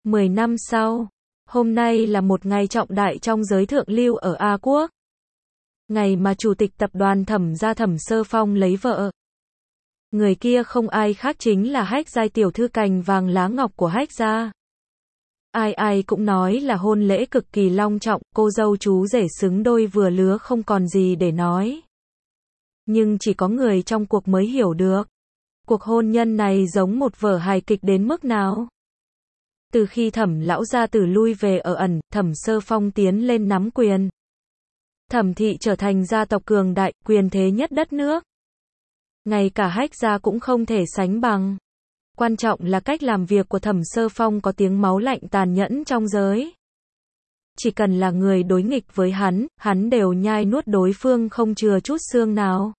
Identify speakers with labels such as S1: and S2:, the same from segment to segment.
S1: 10 năm sau, hôm nay là một ngày trọng đại trong giới thượng lưu ở A Quốc. Ngày mà chủ tịch tập đoàn Thẩm gia Thẩm Sơ Phong lấy vợ. Người kia không ai khác chính là Hách Giai tiểu thư cành vàng lá ngọc của Hách gia. Ai ai cũng nói là hôn lễ cực kỳ long trọng, cô dâu chú rể xứng đôi vừa lứa không còn gì để nói. Nhưng chỉ có người trong cuộc mới hiểu được. Cuộc hôn nhân này giống một vở hài kịch đến mức nào. Từ khi Thẩm lão gia tử lui về ở ẩn, Thẩm Sơ Phong tiến lên nắm quyền. Thẩm thị trở thành gia tộc cường đại, quyền thế nhất đất nước. Ngay cả Hách gia cũng không thể sánh bằng. Quan trọng là cách làm việc của Thẩm Sơ Phong có tiếng máu lạnh tàn nhẫn trong giới. Chỉ cần là người đối nghịch với hắn đều nhai nuốt đối phương không chừa chút xương nào.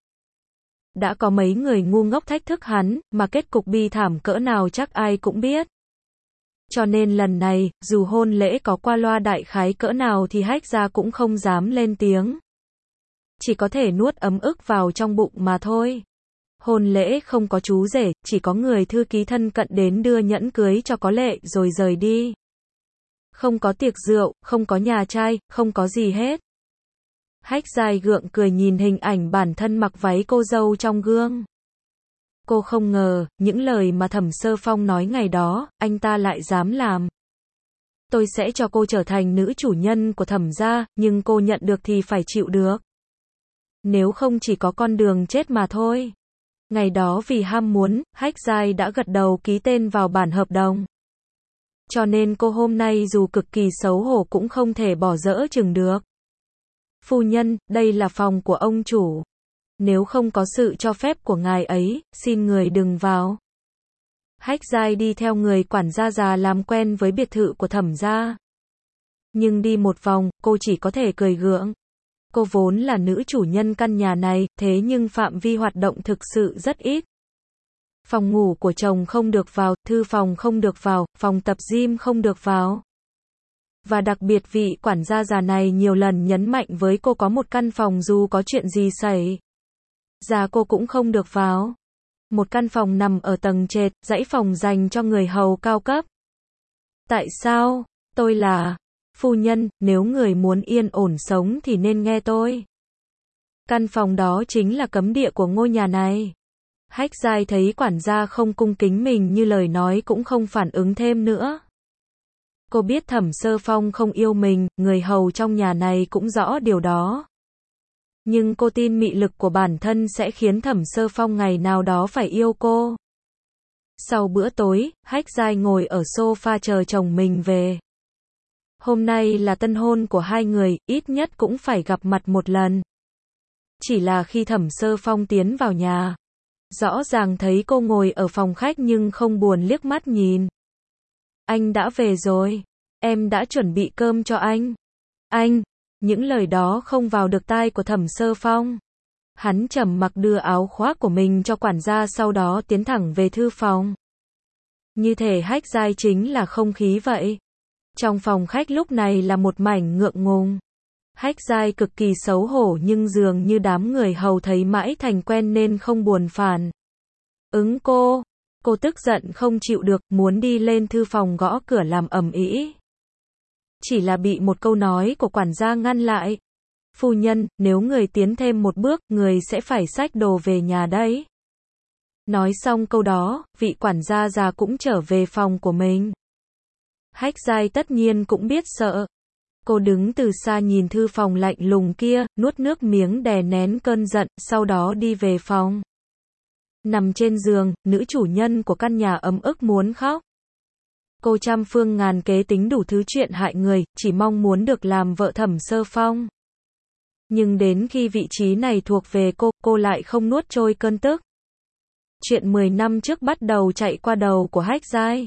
S1: Đã có mấy người ngu ngốc thách thức hắn, mà kết cục bi thảm cỡ nào chắc ai cũng biết. Cho nên lần này, dù hôn lễ có qua loa đại khái cỡ nào thì Hách gia cũng không dám lên tiếng. Chỉ có thể nuốt ấm ức vào trong bụng mà thôi. Hôn lễ không có chú rể, chỉ có người thư ký thân cận đến đưa nhẫn cưới cho có lệ rồi rời đi. Không có tiệc rượu, không có nhà trai, không có gì hết. Hách Giai gượng cười nhìn hình ảnh bản thân mặc váy cô dâu trong gương. Cô không ngờ, những lời mà Thẩm Sơ Phong nói ngày đó, anh ta lại dám làm. Tôi sẽ cho cô trở thành nữ chủ nhân của Thẩm gia, nhưng cô nhận được thì phải chịu được. Nếu không chỉ có con đường chết mà thôi. Ngày đó vì ham muốn, Hách Giai đã gật đầu ký tên vào bản hợp đồng. Cho nên cô hôm nay dù cực kỳ xấu hổ cũng không thể bỏ dỡ chừng được. Phu nhân, đây là phòng của ông chủ. Nếu không có sự cho phép của ngài ấy, xin người đừng vào. Hách Giai đi theo người quản gia già làm quen với biệt thự của Thẩm gia. Nhưng đi một vòng, cô chỉ có thể cười gượng. Cô vốn là nữ chủ nhân căn nhà này, thế nhưng phạm vi hoạt động thực sự rất ít. Phòng ngủ của chồng không được vào, thư phòng không được vào, phòng tập gym không được vào. Và đặc biệt vị quản gia già này nhiều lần nhấn mạnh với cô có một căn phòng dù có chuyện gì xảy ra cô cũng không được vào. Một căn phòng nằm ở tầng trệt, dãy phòng dành cho người hầu cao cấp. Tại sao? Tôi là phu nhân, nếu người muốn yên ổn sống thì nên nghe tôi. Căn phòng đó chính là cấm địa của ngôi nhà này. Hách Giai thấy quản gia không cung kính mình như lời nói cũng không phản ứng thêm nữa. Cô biết Thẩm Sơ Phong không yêu mình, người hầu trong nhà này cũng rõ điều đó. Nhưng cô tin mị lực của bản thân sẽ khiến Thẩm Sơ Phong ngày nào đó phải yêu cô. Sau bữa tối, Hách Giai ngồi ở sofa chờ chồng mình về. Hôm nay là tân hôn của hai người, ít nhất cũng phải gặp mặt một lần. Chỉ là khi Thẩm Sơ Phong tiến vào nhà, rõ ràng thấy cô ngồi ở phòng khách nhưng không buồn liếc mắt nhìn. Anh đã về rồi, em đã chuẩn bị cơm cho anh. Anh, những lời đó không vào được tai của Thẩm Sơ Phong. Hắn trầm mặc đưa áo khoác của mình cho quản gia sau đó tiến thẳng về thư phòng. Như thể Hách Giai chính là không khí vậy. Trong phòng khách lúc này là một mảnh ngượng ngùng. Hách Giai cực kỳ xấu hổ nhưng dường như đám người hầu thấy mãi thành quen nên không buồn phản ứng cô. Cô tức giận không chịu được, muốn đi lên thư phòng gõ cửa làm ầm ĩ. Chỉ là bị một câu nói của quản gia ngăn lại. Phu nhân, nếu người tiến thêm một bước, người sẽ phải xách đồ về nhà đấy. Nói xong câu đó, vị quản gia già cũng trở về phòng của mình. Hách Giai tất nhiên cũng biết sợ. Cô đứng từ xa nhìn thư phòng lạnh lùng kia, nuốt nước miếng đè nén cơn giận, sau đó đi về phòng. Nằm trên giường, nữ chủ nhân của căn nhà ấm ức muốn khóc. Cô trăm phương ngàn kế tính đủ thứ chuyện hại người, chỉ mong muốn được làm vợ Thẩm Sơ Phong. Nhưng đến khi vị trí này thuộc về cô lại không nuốt trôi cơn tức. Chuyện 10 năm trước bắt đầu chạy qua đầu của Hách Giai.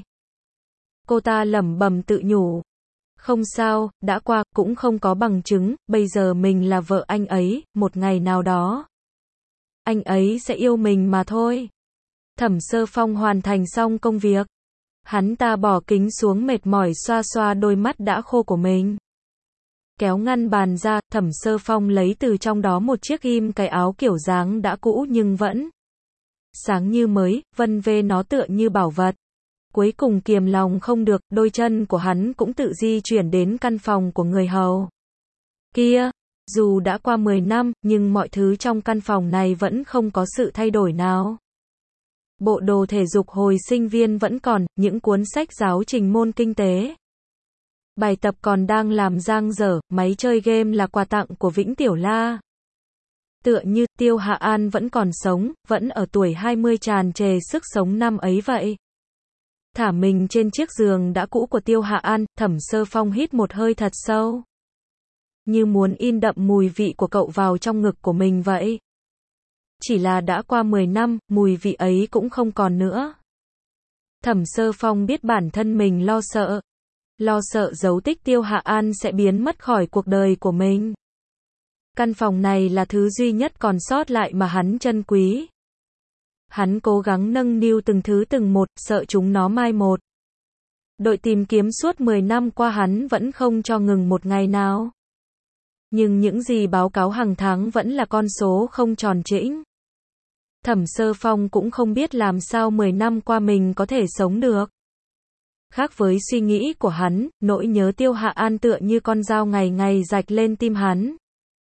S1: Cô ta lẩm bẩm tự nhủ. Không sao, đã qua, cũng không có bằng chứng, bây giờ mình là vợ anh ấy, một ngày nào đó. Anh ấy sẽ yêu mình mà thôi. Thẩm Sơ Phong hoàn thành xong công việc. Hắn ta bỏ kính xuống mệt mỏi xoa xoa đôi mắt đã khô của mình. Kéo ngăn bàn ra, Thẩm Sơ Phong lấy từ trong đó một chiếc ghim cái áo kiểu dáng đã cũ nhưng vẫn sáng như mới, vân vê nó tựa như bảo vật. Cuối cùng kiềm lòng không được, đôi chân của hắn cũng tự di chuyển đến căn phòng của người hầu kia. Dù đã qua 10 năm, nhưng mọi thứ trong căn phòng này vẫn không có sự thay đổi nào. Bộ đồ thể dục hồi sinh viên vẫn còn, những cuốn sách giáo trình môn kinh tế. Bài tập còn đang làm dang dở, máy chơi game là quà tặng của Vĩnh Tiểu La. Tựa như Tiêu Hạ An vẫn còn sống, vẫn ở tuổi 20 tràn trề sức sống năm ấy vậy. Thả mình trên chiếc giường đã cũ của Tiêu Hạ An, Thẩm Sơ Phong hít một hơi thật sâu. Như muốn in đậm mùi vị của cậu vào trong ngực của mình vậy. Chỉ là đã qua 10 năm, mùi vị ấy cũng không còn nữa. Thẩm Sơ Phong biết bản thân mình lo sợ dấu tích Tiêu Hạ An sẽ biến mất khỏi cuộc đời của mình. Căn phòng này là thứ duy nhất còn sót lại mà hắn trân quý. Hắn cố gắng nâng niu từng thứ từng một, sợ chúng nó mai một. Đội tìm kiếm suốt 10 năm qua hắn vẫn không cho ngừng một ngày nào. Nhưng những gì báo cáo hàng tháng vẫn là con số không tròn trĩnh. Thẩm Sơ Phong cũng không biết làm sao 10 năm qua mình có thể sống được. Khác với suy nghĩ của hắn, nỗi nhớ Tiêu Hạ An tựa như con dao ngày ngày rạch lên tim hắn.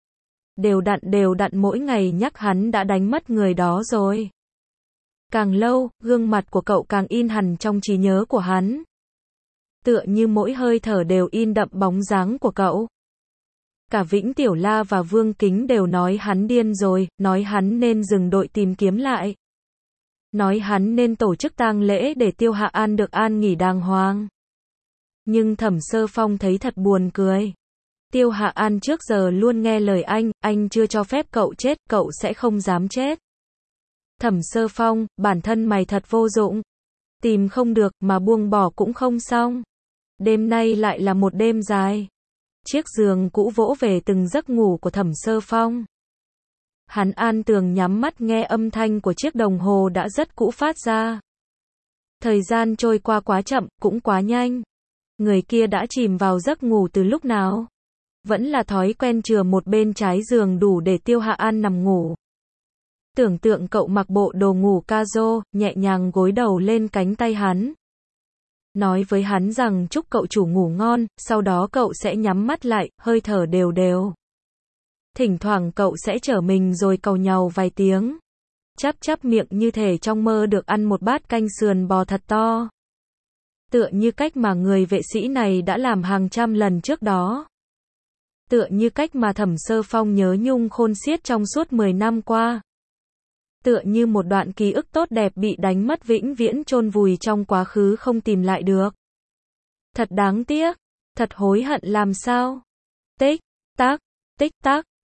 S1: Đều đặn mỗi ngày nhắc hắn đã đánh mất người đó rồi. Càng lâu, gương mặt của cậu càng in hẳn trong trí nhớ của hắn. Tựa như mỗi hơi thở đều in đậm bóng dáng của cậu. Cả Vĩnh Tiểu La và Vương Kính đều nói hắn điên rồi, nói hắn nên dừng đội tìm kiếm lại. Nói hắn nên tổ chức tang lễ để Tiêu Hạ An được an nghỉ đàng hoàng. Nhưng Thẩm Sơ Phong thấy thật buồn cười. Tiêu Hạ An trước giờ luôn nghe lời anh chưa cho phép cậu chết, cậu sẽ không dám chết. Thẩm Sơ Phong, bản thân mày thật vô dụng. Tìm không được mà buông bỏ cũng không xong. Đêm nay lại là một đêm dài. Chiếc giường cũ vỗ về từng giấc ngủ của Thẩm Sơ Phong. Hắn an tường nhắm mắt nghe âm thanh của chiếc đồng hồ đã rất cũ phát ra. Thời gian trôi qua quá chậm, cũng quá nhanh. Người kia đã chìm vào giấc ngủ từ lúc nào? Vẫn là thói quen chừa một bên trái giường đủ để Tiêu Hạ An nằm ngủ. Tưởng tượng cậu mặc bộ đồ ngủ casual, nhẹ nhàng gối đầu lên cánh tay hắn. Nói với hắn rằng chúc cậu chủ ngủ ngon, sau đó cậu sẽ nhắm mắt lại, hơi thở đều đều. Thỉnh thoảng cậu sẽ trở mình rồi càu nhàu vài tiếng. Chắp miệng như thể trong mơ được ăn một bát canh sườn bò thật to. Tựa như cách mà người vệ sĩ này đã làm hàng trăm lần trước đó. Tựa như cách mà Thẩm Sơ Phong nhớ nhung khôn xiết trong suốt 10 năm qua. Tựa như một đoạn ký ức tốt đẹp bị đánh mất vĩnh viễn chôn vùi trong quá khứ không tìm lại được. Thật đáng tiếc, thật hối hận làm sao. Tích tắc,